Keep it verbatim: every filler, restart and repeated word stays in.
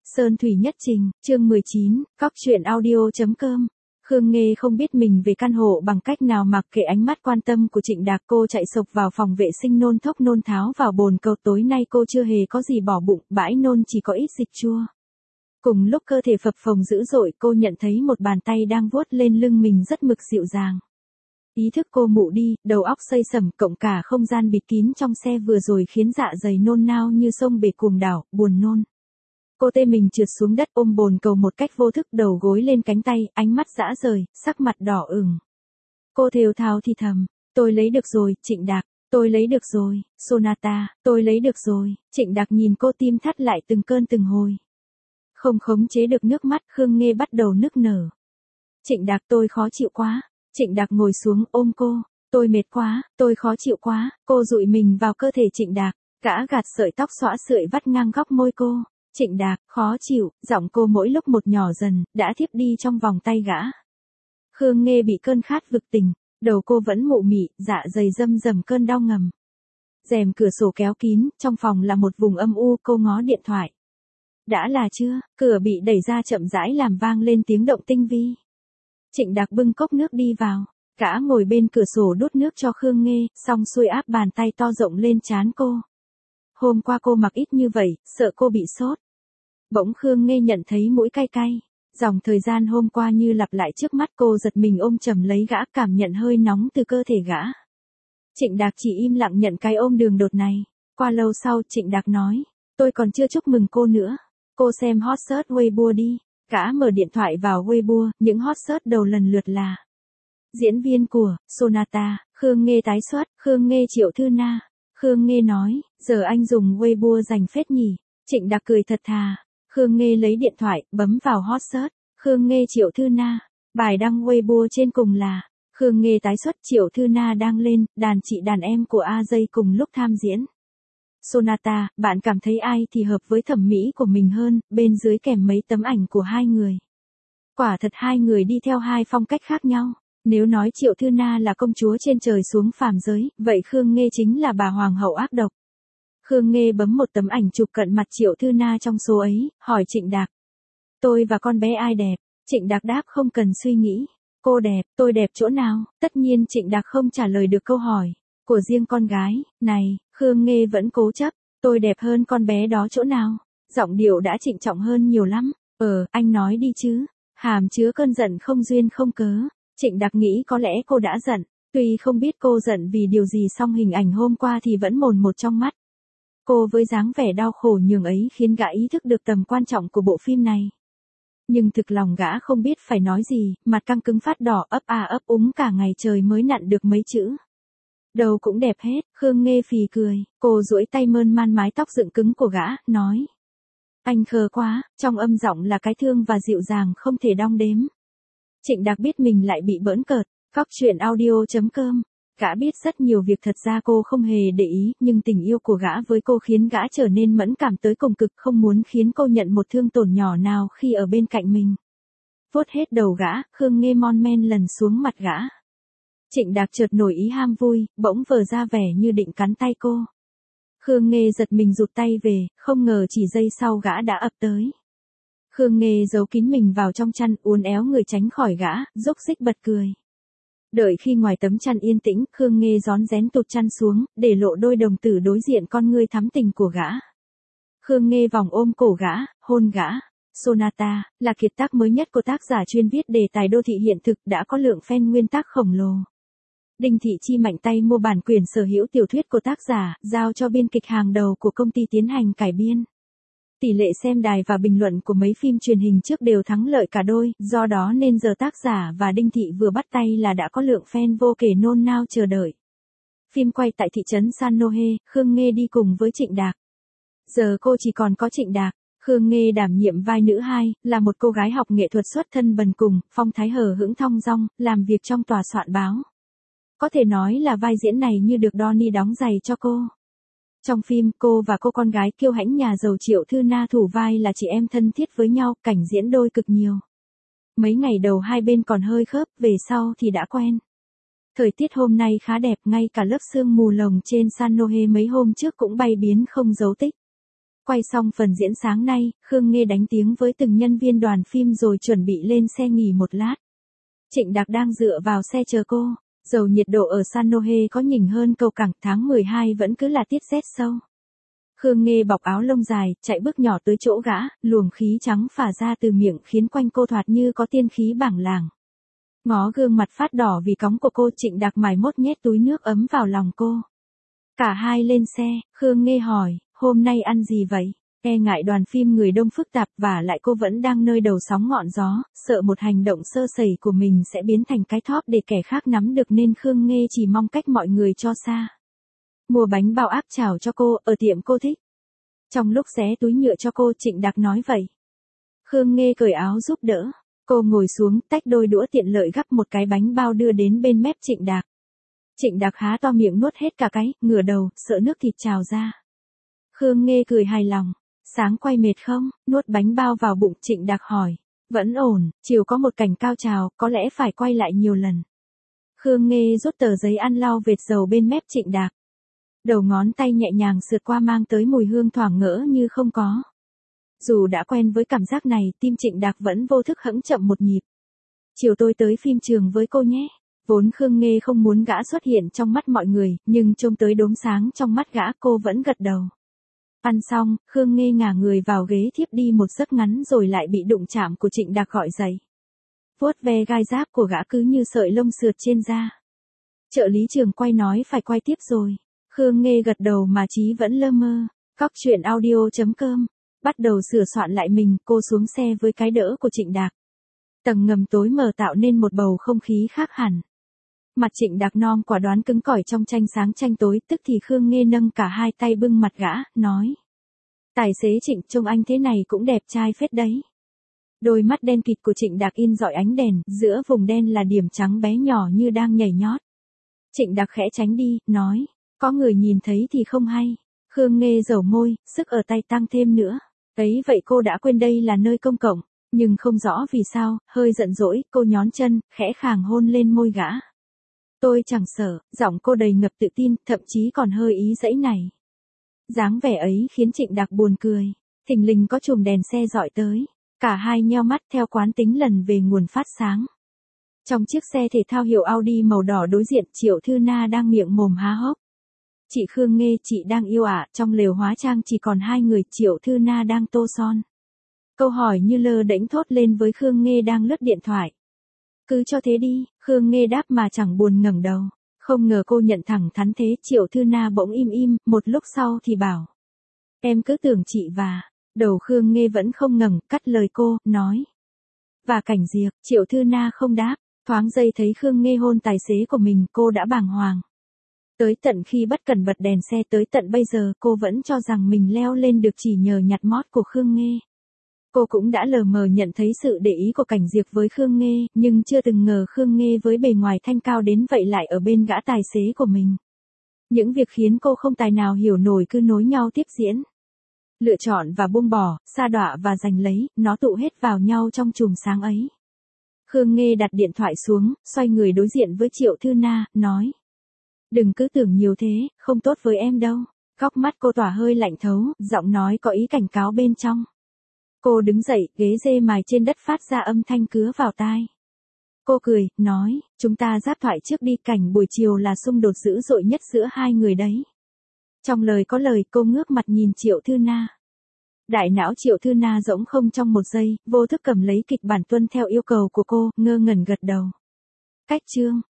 Sơn Thủy Nhất Trình, chương mười chín, cóc truyện audio.com. Khương Nghê không biết mình về căn hộ bằng cách nào mặc kệ ánh mắt quan tâm của Trịnh Đạc, cô chạy sộc vào phòng vệ sinh nôn thốc nôn tháo vào bồn cầu. Tối nay cô chưa hề có gì bỏ bụng, bãi nôn chỉ có ít dịch chua. Cùng lúc cơ thể phập phồng dữ dội, cô nhận thấy một bàn tay đang vuốt lên lưng mình rất mực dịu dàng. Ý thức cô mụ đi, đầu óc xây sẩm, cộng cả không gian bịt kín trong xe vừa rồi khiến dạ dày nôn nao như sông bể cuồng đảo, buồn nôn. Cô tê mình trượt xuống đất, ôm bồn cầu một cách vô thức, đầu gối lên cánh tay, ánh mắt dã rời, sắc mặt đỏ ửng. Cô thều thào thì thầm, tôi lấy được rồi, Trịnh Đạc, tôi lấy được rồi, Sonata, tôi lấy được rồi. Trịnh Đạc nhìn cô, tim thắt lại từng cơn từng hồi. Không khống chế được nước mắt, Khương Nghê bắt đầu nức nở. Trịnh Đạc, tôi khó chịu quá. Trịnh Đạc ngồi xuống ôm cô, tôi mệt quá, tôi khó chịu quá. Cô dụi mình vào cơ thể Trịnh Đạc, gã gạt sợi tóc xõa sượi vắt ngang góc môi cô. Trịnh Đạc, khó chịu, giọng cô mỗi lúc một nhỏ dần, đã thiếp đi trong vòng tay gã. Khương Nghê bị cơn khát vực tình, đầu cô vẫn mụ mị, dạ dày râm rầm cơn đau ngầm. Rèm cửa sổ kéo kín, trong phòng là một vùng âm u, cô ngó điện thoại. Đã là chưa, cửa bị đẩy ra chậm rãi làm vang lên tiếng động tinh vi. Trịnh Đạc bưng cốc nước đi vào, gã ngồi bên cửa sổ đút nước cho Khương Nghê, xong xuôi áp bàn tay to rộng lên trán cô. Hôm qua cô mặc ít như vậy, sợ cô bị sốt. Bỗng Khương Nghê nhận thấy mũi cay cay. Dòng thời gian hôm qua như lặp lại trước mắt, cô giật mình ôm chầm lấy gã, cảm nhận hơi nóng từ cơ thể gã. Trịnh Đạc chỉ im lặng nhận cái ôm đường đột này. Qua lâu sau, Trịnh Đạc nói, tôi còn chưa chúc mừng cô nữa. Cô xem hot search Weibo đi. Gã mở điện thoại vào Weibo, những hot search đầu lần lượt là diễn viên của Sonata, Khương Nghê tái xuất, Khương Nghê Triệu Thư Na. Khương Nghê nói, giờ anh dùng Weibo rành phết nhỉ. Trịnh Đạc cười thật thà. Khương Nghê lấy điện thoại, bấm vào hot search, Khương Nghê Triệu Thư Na. Bài đăng Weibo trên cùng là, Khương Nghê tái xuất, Triệu Thư Na đăng lên, đàn chị đàn em của A J cùng lúc tham diễn. Sonata, bạn cảm thấy ai thì hợp với thẩm mỹ của mình hơn, bên dưới kèm mấy tấm ảnh của hai người. Quả thật hai người đi theo hai phong cách khác nhau. Nếu nói Triệu Thư Na là công chúa trên trời xuống phàm giới, vậy Khương Nghê chính là bà hoàng hậu ác độc. Khương Nghê bấm một tấm ảnh chụp cận mặt Triệu Thư Na trong số ấy, hỏi Trịnh Đạc. Tôi và con bé ai đẹp? Trịnh Đạc đáp không cần suy nghĩ. Cô đẹp, tôi đẹp chỗ nào? Tất nhiên Trịnh Đạc không trả lời được câu hỏi của riêng con gái. Này, Khương Nghê vẫn cố chấp. Tôi đẹp hơn con bé đó chỗ nào? Giọng điệu đã trịnh trọng hơn nhiều lắm. Ờ, anh nói đi chứ. Hàm chứa cơn giận không duyên không cớ. Trịnh Đạc nghĩ có lẽ cô đã giận. Tuy không biết cô giận vì điều gì, song hình ảnh hôm qua thì vẫn mồn một trong mắt. Cô với dáng vẻ đau khổ nhường ấy khiến gã ý thức được tầm quan trọng của bộ phim này. Nhưng thực lòng gã không biết phải nói gì, mặt căng cứng phát đỏ, ấp a ấp úng cả ngày trời mới nặn được mấy chữ. Đầu cũng đẹp hết, Khương Nghê phì cười, cô duỗi tay mơn man mái tóc dựng cứng của gã, nói. Anh khờ quá, trong âm giọng là cái thương và dịu dàng không thể đong đếm. Trịnh Đạc biết mình lại bị bỡn cợt, cóc truyện audio.com. Gã biết rất nhiều việc thật ra cô không hề để ý, nhưng tình yêu của gã với cô khiến gã trở nên mẫn cảm tới cùng cực, không muốn khiến cô nhận một thương tổn nhỏ nào khi ở bên cạnh mình. Vuốt hết đầu gã, Khương Nghê mon men lần xuống mặt gã. Trịnh Đạc chợt nổi ý ham vui, bỗng vờ ra vẻ như định cắn tay cô. Khương Nghê giật mình rụt tay về, không ngờ chỉ giây sau gã đã ập tới. Khương Nghê giấu kín mình vào trong chăn, uốn éo người tránh khỏi gã, rúc rích bật cười. Đợi khi ngoài tấm chăn yên tĩnh, Khương Nghê rón rén tụt chăn xuống, để lộ đôi đồng tử đối diện con ngươi thắm tình của gã. Khương Nghê vòng ôm cổ gã, hôn gã. Sonata, là kiệt tác mới nhất của tác giả chuyên viết đề tài đô thị hiện thực, đã có lượng fan nguyên tác khổng lồ. Đinh Thị Chi mạnh tay mua bản quyền sở hữu tiểu thuyết của tác giả, giao cho biên kịch hàng đầu của công ty tiến hành cải biên. Tỷ lệ xem đài và bình luận của mấy phim truyền hình trước đều thắng lợi cả đôi, do đó nên giờ tác giả và Đinh Thị vừa bắt tay là đã có lượng fan vô kể nôn nao chờ đợi. Phim quay tại thị trấn San Nohe, Khương Nghê đi cùng với Trịnh Đạc. Giờ cô chỉ còn có Trịnh Đạc. Khương Nghê đảm nhiệm vai nữ hai, là một cô gái học nghệ thuật xuất thân bần cùng, phong thái hờ hững thong dong, làm việc trong tòa soạn báo. Có thể nói là vai diễn này như được Donnie đóng giày cho cô. Trong phim, cô và cô con gái kiêu hãnh nhà giàu Triệu Thư Na thủ vai là chị em thân thiết với nhau, cảnh diễn đôi cực nhiều. Mấy ngày đầu hai bên còn hơi khớp, về sau thì đã quen. Thời tiết hôm nay khá đẹp, ngay cả lớp sương mù lồng trên San Nohe mấy hôm trước cũng bay biến không dấu tích. Quay xong phần diễn sáng nay, Khương Nghê đánh tiếng với từng nhân viên đoàn phim rồi chuẩn bị lên xe nghỉ một lát. Trịnh Đạc đang dựa vào xe chờ cô. Dầu nhiệt độ ở Sanohe có nhỉnh hơn cầu cảng, tháng mười hai vẫn cứ là tiết rét sâu. Khương Nghê bọc áo lông dài, chạy bước nhỏ tới chỗ gã, luồng khí trắng phả ra từ miệng khiến quanh cô thoạt như có tiên khí bảng làng. Ngó gương mặt phát đỏ vì cóng của cô, Trịnh Đạc mải mốt nhét túi nước ấm vào lòng cô. Cả hai lên xe, Khương Nghê hỏi, hôm nay ăn gì vậy? E ngại đoàn phim người đông phức tạp và lại cô vẫn đang nơi đầu sóng ngọn gió, sợ một hành động sơ sẩy của mình sẽ biến thành cái thóp để kẻ khác nắm được nên Khương Nghê chỉ mong cách mọi người cho xa. Mua bánh bao áp chảo cho cô, ở tiệm cô thích. Trong lúc xé túi nhựa cho cô, Trịnh Đạc nói vậy. Khương Nghê cởi áo giúp đỡ. Cô ngồi xuống, tách đôi đũa tiện lợi gắp một cái bánh bao đưa đến bên mép Trịnh Đạc. Trịnh Đạc há to miệng nuốt hết cả cái, ngửa đầu, sợ nước thịt trào ra. Khương Nghê cười hài lòng. Sáng quay mệt không? Nuốt bánh bao vào bụng, Trịnh Đạc hỏi. Vẫn ổn, chiều có một cảnh cao trào, có lẽ phải quay lại nhiều lần. Khương Nghê rút tờ giấy ăn lau vệt dầu bên mép Trịnh Đạc. Đầu ngón tay nhẹ nhàng sượt qua mang tới mùi hương thoảng ngỡ như không có. Dù đã quen với cảm giác này, tim Trịnh Đạc vẫn vô thức hững chậm một nhịp. Chiều tôi tới phim trường với cô nhé. Vốn Khương Nghê không muốn gã xuất hiện trong mắt mọi người, nhưng trông tới đốm sáng trong mắt gã, cô vẫn gật đầu. Ăn xong, Khương Nghê ngả người vào ghế thiếp đi một giấc ngắn rồi lại bị đụng chạm của Trịnh Đạc gọi dậy. Vuốt ve gai giáp của gã cứ như sợi lông sượt trên da. Trợ lý trường quay nói phải quay tiếp rồi. Khương Nghê gật đầu mà trí vẫn lơ mơ. Cóc truyện audio chấm com. Bắt đầu sửa soạn lại mình, cô xuống xe với cái đỡ của Trịnh Đạc. Tầng ngầm tối mờ tạo nên một bầu không khí khác hẳn. Mặt Trịnh Đạc non quả đoán cứng cỏi trong tranh sáng tranh tối, tức thì Khương Nghê nâng cả hai tay bưng mặt gã, nói. Tài xế Trịnh, trông anh thế này cũng đẹp trai phết đấy. Đôi mắt đen kịt của Trịnh Đạc in rọi ánh đèn, giữa vùng đen là điểm trắng bé nhỏ như đang nhảy nhót. Trịnh Đạc khẽ tránh đi, nói. Có người nhìn thấy thì không hay. Khương Nghê dầu môi, sức ở tay tăng thêm nữa. Ấy vậy cô đã quên đây là nơi công cộng, nhưng không rõ vì sao, hơi giận dỗi, cô nhón chân, khẽ khàng hôn lên môi gã. Tôi chẳng sợ, giọng cô đầy ngập tự tin, thậm chí còn hơi ý giãy này. Dáng vẻ ấy khiến Trịnh Đạc buồn cười. Thình lình có chùm đèn xe dọi tới. Cả hai nheo mắt theo quán tính lần về nguồn phát sáng. Trong chiếc xe thể thao hiệu Audi màu đỏ đối diện, Triệu Thư Na đang miệng mồm há hốc. Chị Khương Nghê, chị đang yêu ạ, à? Trong lều hóa trang chỉ còn hai người, Triệu Thư Na đang tô son. Câu hỏi như lơ đễnh thốt lên với Khương Nghê đang lướt điện thoại. Cứ cho thế đi, Khương Nghê đáp mà chẳng buồn ngẩng đầu. Không ngờ cô nhận thẳng thắn thế, Triệu Thư Na bỗng im im, một lúc sau thì bảo. Em cứ tưởng chị và, đầu Khương Nghê vẫn không ngẩng, cắt lời cô, nói. Và Cảnh Diệp, Triệu Thư Na không đáp, thoáng giây thấy Khương Nghê hôn tài xế của mình, cô đã bàng hoàng. Tới tận khi bất cần bật đèn xe, tới tận bây giờ cô vẫn cho rằng mình leo lên được chỉ nhờ nhặt mót của Khương Nghê. Cô cũng đã lờ mờ nhận thấy sự để ý của Cảnh Diệp với Khương Nghê, nhưng chưa từng ngờ Khương Nghê với bề ngoài thanh cao đến vậy lại ở bên gã tài xế của mình. Những việc khiến cô không tài nào hiểu nổi cứ nối nhau tiếp diễn. Lựa chọn và buông bỏ, sa đọa và giành lấy, nó tụ hết vào nhau trong chùm sáng ấy. Khương Nghê đặt điện thoại xuống, xoay người đối diện với Triệu Thư Na, nói. Đừng cứ tưởng nhiều thế, không tốt với em đâu. Góc mắt cô tỏa hơi lạnh thấu, giọng nói có ý cảnh cáo bên trong. Cô đứng dậy, ghế dê mài trên đất phát ra âm thanh cứa vào tai. Cô cười, nói, chúng ta giáp thoại trước đi, cảnh buổi chiều là xung đột dữ dội nhất giữa hai người đấy. Trong lời có lời, cô ngước mặt nhìn Triệu Thư Na. Đại não Triệu Thư Na rỗng không trong một giây, vô thức cầm lấy kịch bản tuân theo yêu cầu của cô, ngơ ngẩn gật đầu. Cách chương.